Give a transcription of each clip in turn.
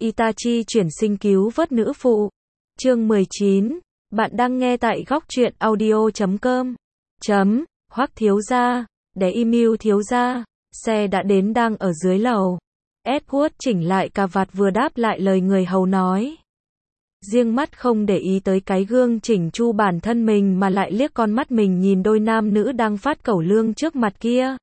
Itachi chuyển sinh cứu vớt nữ phụ. Chương 19. Bạn đang nghe tại góc truyện audio.com. Hoắc thiếu gia, để email thiếu gia, xe đã đến đang ở dưới lầu. Edward chỉnh lại cà vạt vừa đáp lại lời người hầu nói. Riêng mắt không để ý tới cái gương chỉnh chu bản thân mình mà lại liếc con mắt mình nhìn đôi nam nữ đang phát cẩu lương trước mặt kia.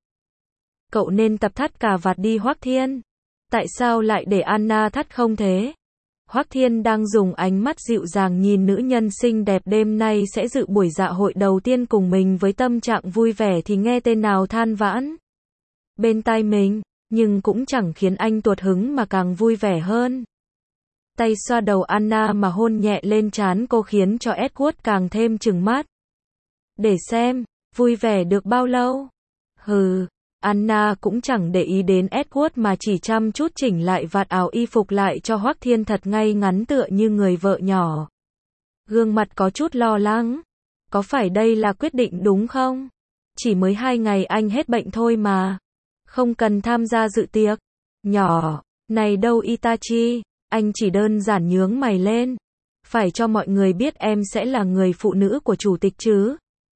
Cậu nên tập thắt cà vạt đi Hoắc Thiên. Tại sao lại để Anna thắt không thế? Hoắc Thiên đang dùng ánh mắt dịu dàng nhìn nữ nhân xinh đẹp đêm nay sẽ dự buổi dạ hội đầu tiên cùng mình với tâm trạng vui vẻ thì nghe tên nào than vãn bên tai mình, nhưng cũng chẳng khiến anh tuột hứng mà càng vui vẻ hơn. Tay xoa đầu Anna mà hôn nhẹ lên trán cô khiến cho Edward càng thêm trừng mắt. Để xem, vui vẻ được bao lâu? Hừ, Anna cũng chẳng để ý đến Edward mà chỉ chăm chút chỉnh lại vạt áo y phục lại cho Hoắc Thiên thật ngay ngắn tựa như người vợ nhỏ. Gương mặt có chút lo lắng. Có phải đây là quyết định đúng không? Chỉ mới 2 ngày anh hết bệnh thôi mà. Không cần tham gia dự tiệc. Nhỏ, này đâu Itachi, anh chỉ đơn giản nhướng mày lên. Phải cho mọi người biết em sẽ là người phụ nữ của chủ tịch chứ.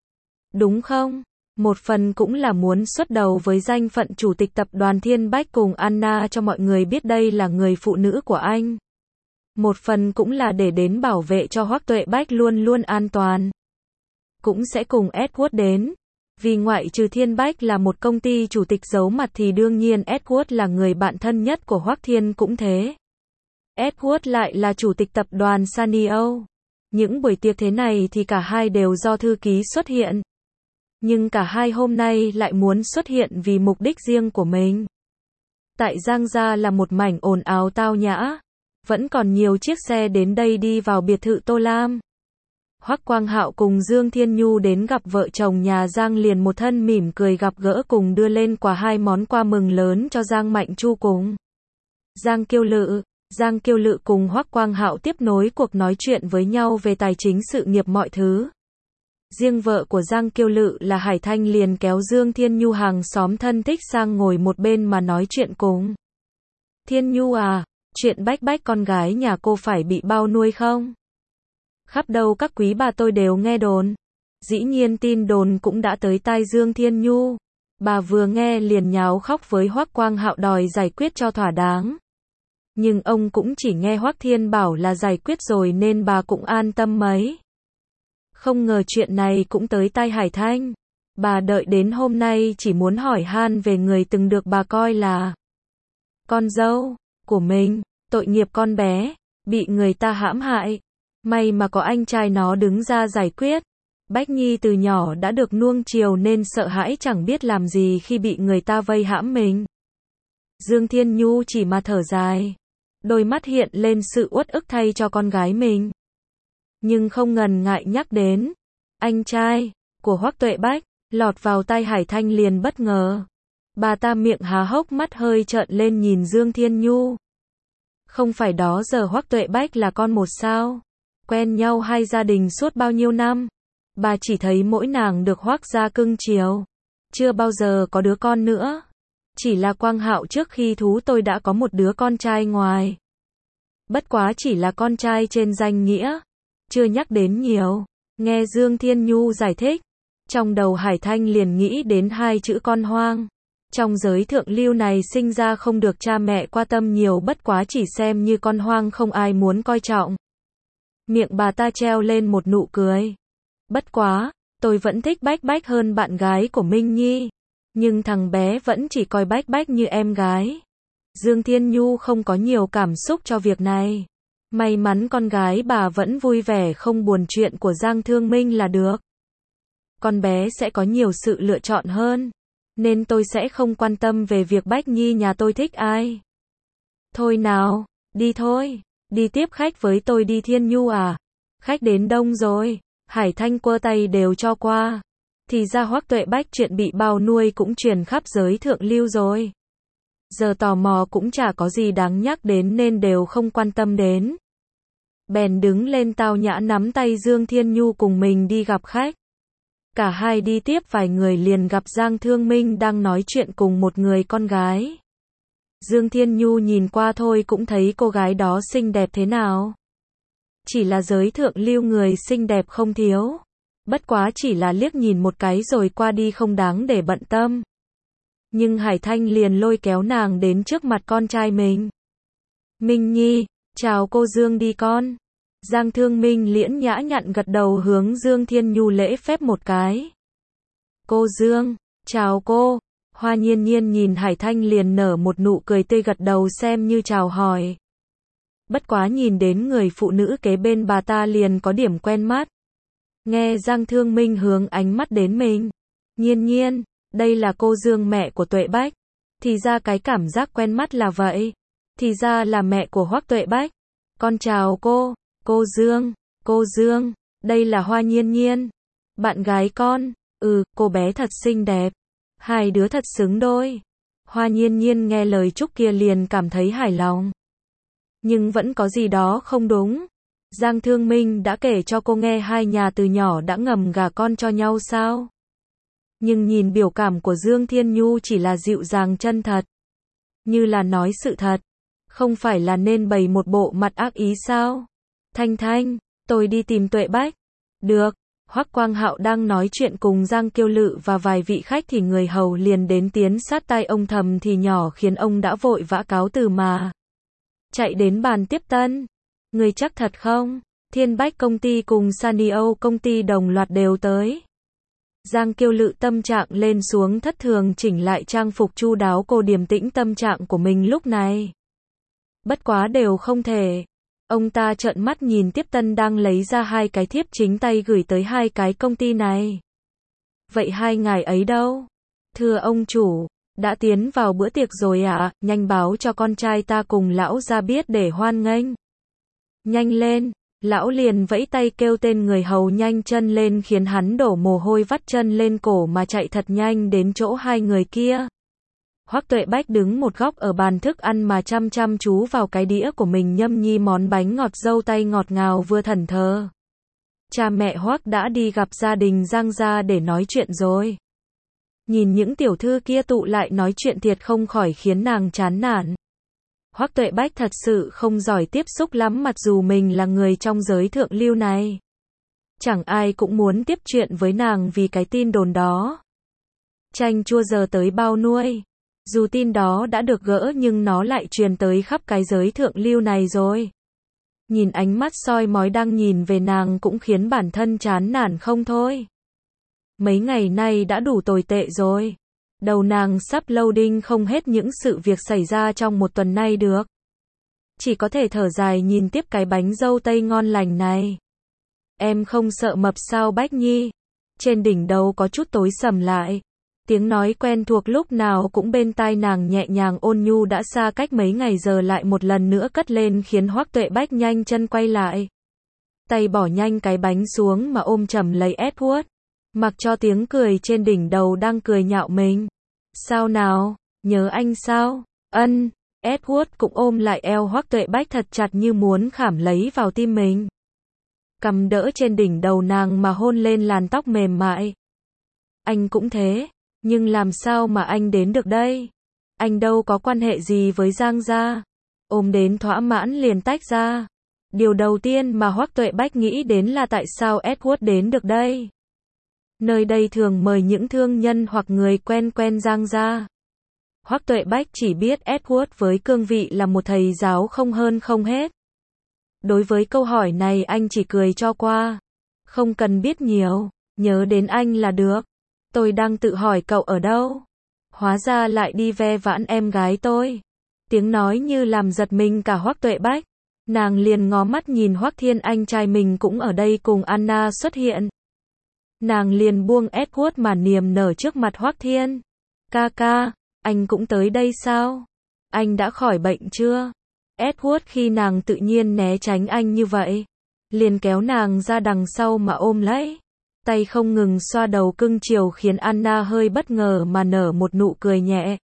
Đúng không? Một phần cũng là muốn xuất đầu với danh phận chủ tịch tập đoàn Thiên Bách cùng Anna cho mọi người biết đây là người phụ nữ của anh. Một phần cũng là để đến bảo vệ cho Hoắc Tuệ Bách luôn luôn an toàn. Cũng sẽ cùng Edward đến. Vì ngoại trừ Thiên Bách là một công ty chủ tịch giấu mặt thì đương nhiên Edward là người bạn thân nhất của Hoắc Thiên cũng thế. Edward lại là chủ tịch tập đoàn Sanyo. Những buổi tiệc thế này thì cả hai đều do thư ký xuất hiện. Nhưng cả hai hôm nay lại muốn xuất hiện vì mục đích riêng của mình. Tại Giang Gia là một mảnh ồn ào tao nhã. Vẫn còn nhiều chiếc xe đến đây đi vào biệt thự Tô Lam. Hoắc Quang Hạo cùng Dương Thiên Nhu đến gặp vợ chồng nhà Giang liền một thân mỉm cười gặp gỡ cùng đưa lên quà 2 món quà mừng lớn cho Giang Mạnh Chu cùng Giang Kiêu Lự. Giang Kiêu Lự cùng Hoắc Quang Hạo tiếp nối cuộc nói chuyện với nhau về tài chính sự nghiệp mọi thứ. Riêng vợ của Giang Kiêu Lự là Hải Thanh liền kéo Dương Thiên Nhu hàng xóm thân thích sang ngồi một bên mà nói chuyện cùng. Thiên Nhu à, chuyện Bách Bách con gái nhà cô phải bị bao nuôi không? Khắp đâu các quý bà tôi đều nghe đồn. Dĩ nhiên tin đồn cũng đã tới tai Dương Thiên Nhu. Bà vừa nghe liền nháo khóc với Hoắc Quang Hạo đòi giải quyết cho thỏa đáng. Nhưng ông cũng chỉ nghe Hoắc Thiên bảo là giải quyết rồi nên bà cũng an tâm mấy. Không ngờ chuyện này cũng tới tai Hải Thanh. Bà đợi đến hôm nay chỉ muốn hỏi han về người từng được bà coi là con dâu của mình, tội nghiệp con bé, bị người ta hãm hại. May mà có anh trai nó đứng ra giải quyết. Bách Nhi từ nhỏ đã được nuông chiều nên sợ hãi chẳng biết làm gì khi bị người ta vây hãm mình. Dương Thiên Nhu chỉ mà thở dài. Đôi mắt hiện lên sự uất ức thay cho con gái mình. Nhưng không ngần ngại nhắc đến anh trai của Hoắc Tuệ Bách, lọt vào tai Hải Thanh liền bất ngờ. Bà ta miệng há hốc mắt hơi trợn lên nhìn Dương Thiên Nhu. Không phải đó giờ Hoắc Tuệ Bách là con một sao? Quen nhau hai gia đình suốt bao nhiêu năm? Bà chỉ thấy mỗi nàng được Hoắc gia cưng chiều. Chưa bao giờ có đứa con nữa. Chỉ là Quang Hạo trước khi thú tôi đã có một đứa con trai ngoài. Bất quá chỉ là con trai trên danh nghĩa. Chưa nhắc đến nhiều. Nghe Dương Thiên Nhu giải thích. Trong đầu Hải Thanh liền nghĩ đến 2 chữ con hoang. Trong giới thượng lưu này sinh ra không được cha mẹ quan tâm nhiều bất quá chỉ xem như con hoang không ai muốn coi trọng. Miệng bà ta treo lên một nụ cười. Bất quá, tôi vẫn thích Bách Bách hơn bạn gái của Minh Nhi. Nhưng thằng bé vẫn chỉ coi Bách Bách như em gái. Dương Thiên Nhu không có nhiều cảm xúc cho việc này. May mắn con gái bà vẫn vui vẻ không buồn chuyện của Giang Thương Minh là được. Con bé sẽ có nhiều sự lựa chọn hơn. Nên tôi sẽ không quan tâm về việc Bách Nhi nhà tôi thích ai. Thôi nào, đi thôi. Đi tiếp khách với tôi đi Thiên Nhu à. Khách đến đông rồi. Hải Thanh quơ tay đều cho qua. Thì ra Hoắc Tuệ Bách chuyện bị bao nuôi cũng truyền khắp giới thượng lưu rồi. Giờ tò mò cũng chả có gì đáng nhắc đến nên đều không quan tâm đến. Bèn đứng lên tao nhã nắm tay Dương Thiên Nhu cùng mình đi gặp khách. Cả hai đi tiếp vài người liền gặp Giang Thương Minh đang nói chuyện cùng một người con gái. Dương Thiên Nhu nhìn qua thôi cũng thấy cô gái đó xinh đẹp thế nào. Chỉ là giới thượng lưu người xinh đẹp không thiếu. Bất quá chỉ là liếc nhìn một cái rồi qua đi không đáng để bận tâm. Nhưng Hải Thanh liền lôi kéo nàng đến trước mặt con trai mình. Minh Nhi, chào cô Dương đi con. Giang Thương Minh liễn nhã nhặn gật đầu hướng Dương Thiên Nhu lễ phép một cái. Cô Dương, chào cô. Hoa Nhiên Nhiên nhìn Hải Thanh liền nở một nụ cười tươi gật đầu xem như chào hỏi. Bất quá nhìn đến người phụ nữ kế bên bà ta liền có điểm quen mắt. Nghe Giang Thương Minh hướng ánh mắt đến mình. Nhiên Nhiên, đây là cô Dương mẹ của Tuệ Bách. Thì ra cái cảm giác quen mắt là vậy. Thì ra là mẹ của Hoắc Tuệ Bách. Con chào cô Dương, đây là Hoa Nhiên Nhiên. Bạn gái con, cô bé thật xinh đẹp. Hai đứa thật xứng đôi. Hoa Nhiên Nhiên nghe lời chúc kia liền cảm thấy hài lòng. Nhưng vẫn có gì đó không đúng. Giang Thương Minh đã kể cho cô nghe hai nhà từ nhỏ đã ngầm gả con cho nhau sao? Nhưng nhìn biểu cảm của Dương Thiên Nhu chỉ là dịu dàng chân thật. Như là nói sự thật. Không phải là nên bày một bộ mặt ác ý sao? Thanh Thanh, tôi đi tìm Tuệ Bách. Được. Hoắc Quang Hạo đang nói chuyện cùng Giang Kiêu Lự và vài vị khách thì người hầu liền đến tiến sát tai ông thầm thì nhỏ khiến ông đã vội vã cáo từ mà. Chạy đến bàn tiếp tân. Người chắc thật không? Thiên Bách công ty cùng Sanio công ty đồng loạt đều tới. Giang Kiêu Lự tâm trạng lên xuống thất thường chỉnh lại trang phục chu đáo cô điềm tĩnh tâm trạng của mình lúc này. Bất quá đều không thể. Ông ta trợn mắt nhìn tiếp tân đang lấy ra hai cái thiếp chính tay gửi tới hai cái công ty này. Vậy hai ngài ấy đâu? Thưa ông chủ, đã tiến vào bữa tiệc rồi ạ, nhanh báo cho con trai ta cùng lão ra biết để hoan nghênh. Nhanh lên, lão liền vẫy tay kêu tên người hầu nhanh chân lên khiến hắn đổ mồ hôi vắt chân lên cổ mà chạy thật nhanh đến chỗ hai người kia. Hoắc Tuệ Bách đứng một góc ở bàn thức ăn mà chăm chăm chú vào cái đĩa của mình nhâm nhi món bánh ngọt dâu tây ngọt ngào vừa thẫn thờ. Cha mẹ Hoắc đã đi gặp gia đình Giang gia để nói chuyện rồi. Nhìn những tiểu thư kia tụ lại nói chuyện thiệt không khỏi khiến nàng chán nản. Hoắc Tuệ Bách thật sự không giỏi tiếp xúc lắm mặc dù mình là người trong giới thượng lưu này. Chẳng ai cũng muốn tiếp chuyện với nàng vì cái tin đồn đó. Chanh chua giờ tới bao nuôi. Dù tin đó đã được gỡ nhưng nó lại truyền tới khắp cái giới thượng lưu này rồi. Nhìn ánh mắt soi mói đang nhìn về nàng cũng khiến bản thân chán nản không thôi. Mấy ngày nay đã đủ tồi tệ rồi. Đầu nàng sắp loading không hết những sự việc xảy ra trong một tuần nay được. Chỉ có thể thở dài nhìn tiếp cái bánh dâu tây ngon lành này. Em không sợ mập sao Bách Nhi? Trên đỉnh đầu có chút tối sầm lại. Tiếng nói quen thuộc lúc nào cũng bên tai nàng nhẹ nhàng ôn nhu đã xa cách mấy ngày giờ lại một lần nữa cất lên khiến Hoắc Tuệ Bách nhanh chân quay lại. Tay bỏ nhanh cái bánh xuống mà ôm chầm lấy Edward. Mặc cho tiếng cười trên đỉnh đầu đang cười nhạo mình. Sao nào, nhớ anh sao? Ân, Edward cũng ôm lại eo Hoắc Tuệ Bách thật chặt như muốn khảm lấy vào tim mình. Cầm đỡ trên đỉnh đầu nàng mà hôn lên làn tóc mềm mại. Anh cũng thế. Nhưng làm sao mà anh đến được đây? Anh đâu có quan hệ gì với Giang gia. Ôm đến thỏa mãn liền tách ra. Điều đầu tiên mà Hoắc Tuệ Bách nghĩ đến là tại sao Edward đến được đây. Nơi đây thường mời những thương nhân hoặc người quen Giang gia. Hoắc Tuệ Bách chỉ biết Edward với cương vị là một thầy giáo không hơn không hết. Đối với câu hỏi này anh chỉ cười cho qua. Không cần biết nhiều, nhớ đến anh là được. Tôi đang tự hỏi cậu ở đâu. Hóa ra lại đi ve vãn em gái tôi. Tiếng nói như làm giật mình cả Hoắc Tuệ Bách. Nàng liền ngó mắt nhìn Hoắc Thiên anh trai mình cũng ở đây cùng Anna xuất hiện. Nàng liền buông Edward mà niềm nở trước mặt Hoắc Thiên. Ca, anh cũng tới đây sao? Anh đã khỏi bệnh chưa? Edward khi nàng tự nhiên né tránh anh như vậy. Liền kéo nàng ra đằng sau mà ôm lấy. Tay không ngừng xoa đầu cưng chiều khiến Anna hơi bất ngờ mà nở một nụ cười nhẹ.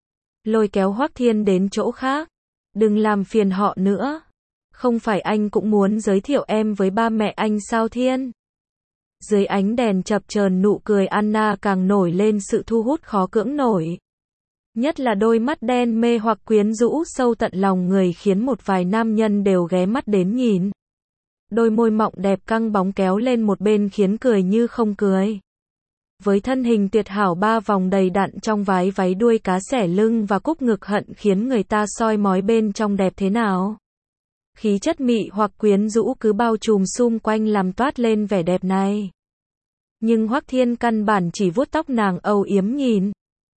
Lôi kéo Hoắc Thiên đến chỗ khác. Đừng làm phiền họ nữa. Không phải anh cũng muốn giới thiệu em với ba mẹ anh sao Thiên? Dưới ánh đèn chập chờn nụ cười Anna càng nổi lên sự thu hút khó cưỡng nổi. Nhất là đôi mắt đen mê hoặc quyến rũ sâu tận lòng người khiến một vài nam nhân đều ghé mắt đến nhìn. Đôi môi mọng đẹp căng bóng kéo lên một bên khiến cười như không cười. Với thân hình tuyệt hảo ba vòng đầy đặn trong váy đuôi cá xẻ lưng và cúc ngực hận khiến người ta soi mói bên trong đẹp thế nào. Khí chất mị hoặc quyến rũ cứ bao trùm xung quanh làm toát lên vẻ đẹp này. Nhưng Hoắc Thiên căn bản chỉ vuốt tóc nàng âu yếm nhìn.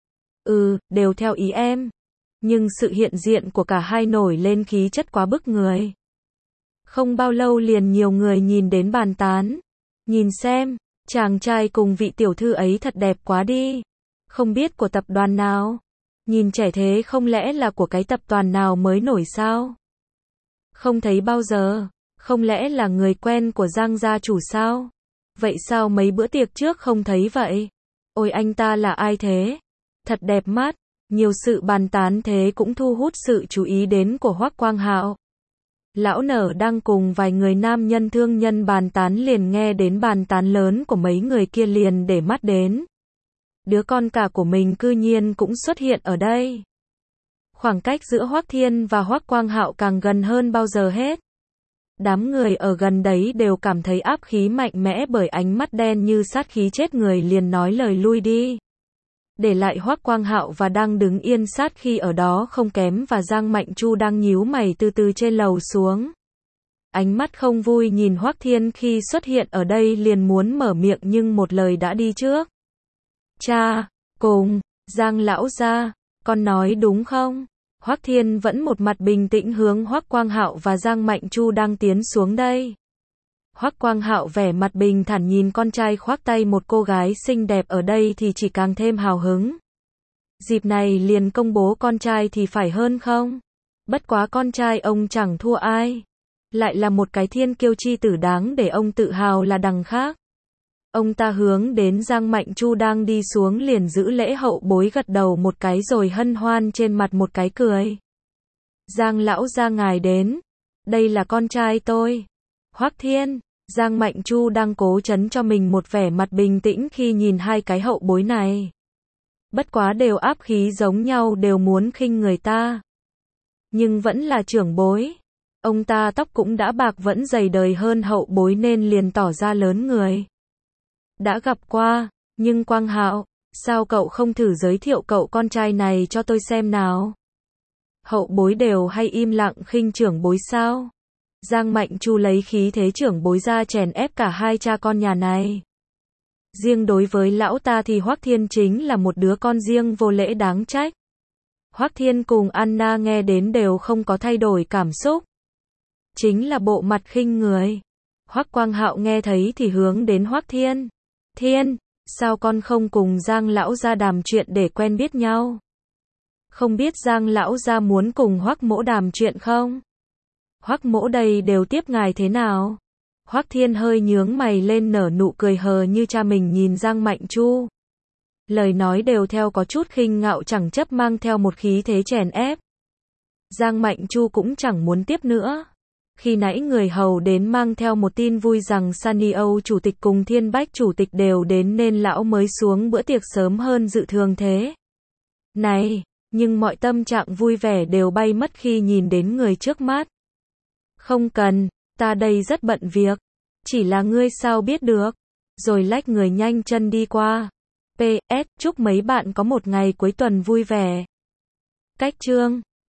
Đều theo ý em. Nhưng sự hiện diện của cả hai nổi lên khí chất quá bức người. Không bao lâu liền nhiều người nhìn đến bàn tán. Nhìn xem, chàng trai cùng vị tiểu thư ấy thật đẹp quá đi. Không biết của tập đoàn nào. Nhìn trẻ thế không lẽ là của cái tập đoàn nào mới nổi sao? Không thấy bao giờ. Không lẽ là người quen của Giang gia chủ sao? Vậy sao mấy bữa tiệc trước không thấy vậy? Ôi anh ta là ai thế? Thật đẹp mắt. Nhiều sự bàn tán thế cũng thu hút sự chú ý đến của Hoắc Quang Hạo. Lão nở đang cùng vài người nam nhân thương nhân bàn tán liền nghe đến bàn tán lớn của mấy người kia liền để mắt đến. Đứa con cả của mình cư nhiên cũng xuất hiện ở đây. Khoảng cách giữa Hoắc Thiên và Hoắc Quang Hạo càng gần hơn bao giờ hết. Đám người ở gần đấy đều cảm thấy áp khí mạnh mẽ bởi ánh mắt đen như sát khí chết người liền nói lời lui đi. Để lại Hoắc Quang Hạo và đang đứng yên sát khi ở đó không kém và Giang Mạnh Chu đang nhíu mày từ từ trên lầu xuống. Ánh mắt không vui nhìn Hoắc Thiên khi xuất hiện ở đây liền muốn mở miệng nhưng một lời đã đi trước. Cha, cùng, Giang lão gia, con nói đúng không? Hoắc Thiên vẫn một mặt bình tĩnh hướng Hoắc Quang Hạo và Giang Mạnh Chu đang tiến xuống đây. Hoắc Quang Hạo vẻ mặt bình thản nhìn con trai khoác tay một cô gái xinh đẹp ở đây thì chỉ càng thêm hào hứng. Dịp này liền công bố con trai thì phải hơn không? Bất quá con trai ông chẳng thua ai. Lại là một cái thiên kiêu chi tử đáng để ông tự hào là đằng khác. Ông ta hướng đến Giang Mạnh Chu đang đi xuống liền giữ lễ hậu bối gật đầu một cái rồi hân hoan trên mặt một cái cười. Giang lão gia ngài đến. Đây là con trai tôi. Hoắc Thiên. Giang Mạnh Chu đang cố trấn cho mình một vẻ mặt bình tĩnh khi nhìn hai cái hậu bối này. Bất quá đều áp khí giống nhau đều muốn khinh người ta. Nhưng vẫn là trưởng bối. Ông ta tóc cũng đã bạc vẫn dày đời hơn hậu bối nên liền tỏ ra lớn người. Đã gặp qua, nhưng Quang Hạo, sao cậu không thử giới thiệu cậu con trai này cho tôi xem nào? Hậu bối đều hay im lặng khinh trưởng bối sao? Giang Mạnh Chu lấy khí thế trưởng bối ra chèn ép cả hai cha con nhà này. Riêng đối với lão ta thì Hoắc Thiên chính là một đứa con riêng vô lễ đáng trách. Hoắc Thiên cùng Anna nghe đến đều không có thay đổi cảm xúc. Chính là bộ mặt khinh người. Hoắc Quang Hạo nghe thấy thì hướng đến Hoắc Thiên. Thiên, sao con không cùng Giang lão gia đàm chuyện để quen biết nhau? Không biết Giang lão gia muốn cùng Hoắc mỗ đàm chuyện không? Hoắc mỗ đây đều tiếp ngài thế nào? Hoắc Thiên hơi nhướng mày lên nở nụ cười hờ như cha mình nhìn Giang Mạnh Chu. Lời nói đều theo có chút khinh ngạo chẳng chấp mang theo một khí thế chèn ép. Giang Mạnh Chu cũng chẳng muốn tiếp nữa. Khi nãy người hầu đến mang theo một tin vui rằng Sunny Âu chủ tịch cùng Thiên Bách chủ tịch đều đến nên lão mới xuống bữa tiệc sớm hơn dự thường thế. Này, nhưng mọi tâm trạng vui vẻ đều bay mất khi nhìn đến người trước mắt. Không cần, ta đây rất bận việc. Chỉ là ngươi sao biết được. Rồi lách người nhanh chân đi qua. PS, chúc mấy bạn có một ngày cuối tuần vui vẻ. Cách chương